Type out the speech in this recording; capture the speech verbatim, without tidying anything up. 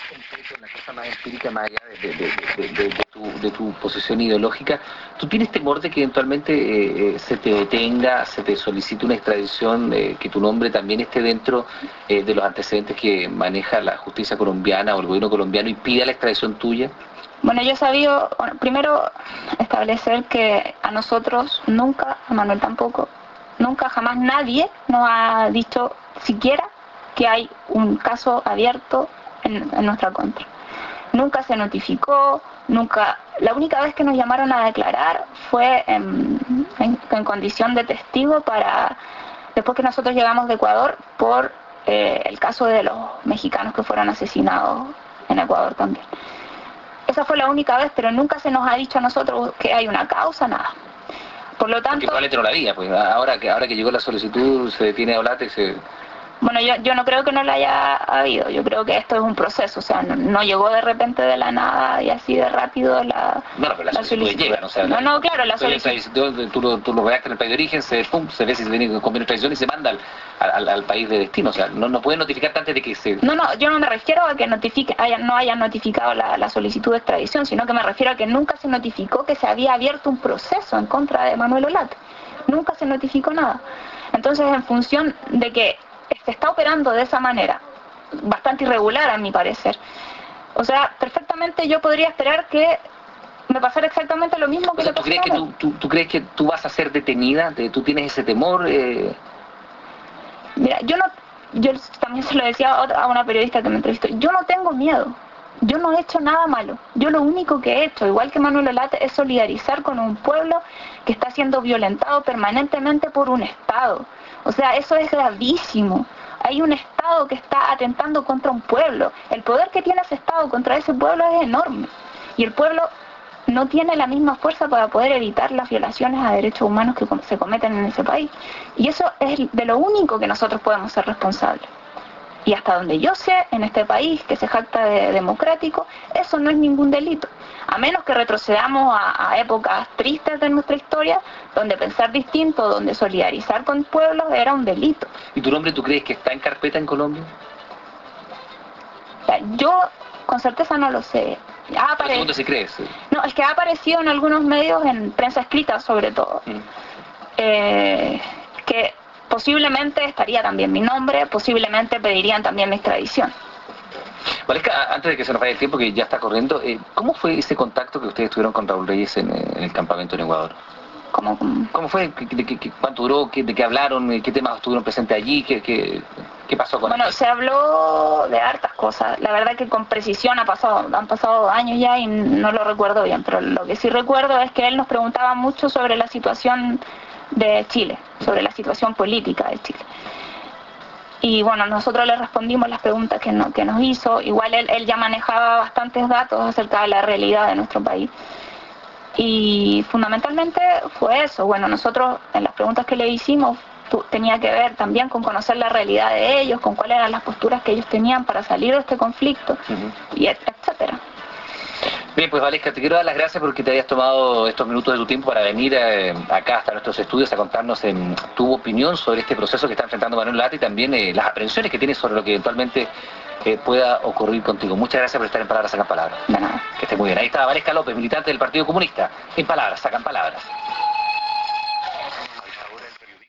concreto, una cosa más empírica, más allá de, de, de, de, de, tu, de tu posición ideológica, ¿tú tienes temor de que eventualmente eh, eh, se te detenga, se te solicite una extradición, eh, que tu nombre también esté dentro eh, de los antecedentes que maneja la justicia colombiana o el gobierno colombiano y pida la extradición tuya? Bueno, yo he sabido, bueno, primero establecer que a nosotros nunca, a Manuel tampoco, nunca jamás nadie nos ha dicho siquiera que hay un caso abierto en, en nuestra contra. Nunca se notificó, nunca, la única vez que nos llamaron a declarar fue en, en, en condición de testigo para, después que nosotros llegamos de Ecuador, por eh, el caso de los mexicanos que fueron asesinados en Ecuador también. Esa fue la única vez, pero nunca se nos ha dicho a nosotros que hay una causa, nada. Por lo tanto... Porque probablemente no la había, pues ahora que, ahora que llegó la solicitud se detiene a Ollate y se... Bueno, yo, yo no creo que no la haya habido, yo creo que esto es un proceso, o sea, no, no llegó de repente de la nada y así de rápido la Bueno, pero la, la solicitud llegan, o sea... No, la, no, claro, la solicitud... Tú, lo, tú lo redactas en el país de origen, se, pum, se ve si se tiene convenio de extradición y se manda al, al, al país de destino, o sea, no, no pueden notificar antes de que se... No, no, yo no me refiero a que notifique, haya, no hayan notificado la, la solicitud de extradición, sino que me refiero a que nunca se notificó que se había abierto un proceso en contra de Manuel Ollate. Nunca se notificó nada. Entonces, en función de que se está operando de esa manera, bastante irregular a mi parecer, o sea, perfectamente yo podría esperar que me pasara exactamente lo mismo que... O sea, le ¿tú crees que tú, tú, tú crees que tú vas a ser detenida? ¿Tú tienes ese temor? Eh... Mira, yo no, yo también se lo decía a, otra, a una periodista que me entrevistó, yo no tengo miedo. Yo no he hecho nada malo. Yo lo único que he hecho, igual que Manuel Ollate, es solidarizar con un pueblo que está siendo violentado permanentemente por un Estado. O sea, eso es gravísimo. Hay un Estado que está atentando contra un pueblo. El poder que tiene ese Estado contra ese pueblo es enorme. Y el pueblo no tiene la misma fuerza para poder evitar las violaciones a derechos humanos que se cometen en ese país. Y eso es de lo único que nosotros podemos ser responsables. Y hasta donde yo sé, en este país que se jacta de democrático, eso no es ningún delito. A menos que retrocedamos a, a épocas tristes de nuestra historia, donde pensar distinto, donde solidarizar con pueblos era un delito. ¿Y tu nombre tú crees que está en carpeta en Colombia? O sea, yo con certeza no lo sé. Ha apare... ¿Dónde se cree? Sí. No, es que ha aparecido en algunos medios, en prensa escrita sobre todo, mm. eh, que... posiblemente estaría también mi nombre, posiblemente pedirían también mi extradición. Valesca, antes de que se nos vaya el tiempo, que ya está corriendo, eh, ¿cómo fue ese contacto que ustedes tuvieron con Raúl Reyes en, en el campamento en Ecuador? ¿Cómo, cómo? ¿Cómo fue? ¿Qué, qué, qué, ¿Cuánto duró? ¿Qué, ¿De qué hablaron? ¿Qué temas estuvieron presentes allí? ¿Qué, qué, qué pasó con Bueno, él? Se habló de hartas cosas. La verdad que con precisión ha pasado, han pasado años ya y no lo recuerdo bien, pero lo que sí recuerdo es que él nos preguntaba mucho sobre la situación de Chile, sobre la situación política de Chile. Y bueno, nosotros le respondimos las preguntas que, no, que nos hizo. Igual él, él ya manejaba bastantes datos acerca de la realidad de nuestro país. Y fundamentalmente fue eso. Bueno, nosotros en las preguntas que le hicimos tu, tenía que ver también con conocer la realidad de ellos, con cuáles eran las posturas que ellos tenían para salir de este conflicto, uh-huh. y etcétera. Bien, pues Valesca, te quiero dar las gracias porque te hayas tomado estos minutos de tu tiempo para venir eh, acá hasta nuestros estudios a contarnos eh, tu opinión sobre este proceso que está enfrentando Manuel Ollate y también eh, las aprensiones que tienes sobre lo que eventualmente eh, pueda ocurrir contigo. Muchas gracias por estar en Palabras Sacan Palabras. De nada. Que estés muy bien. Ahí está Valesca López, militante del Partido Comunista. En Palabras Sacan Palabras.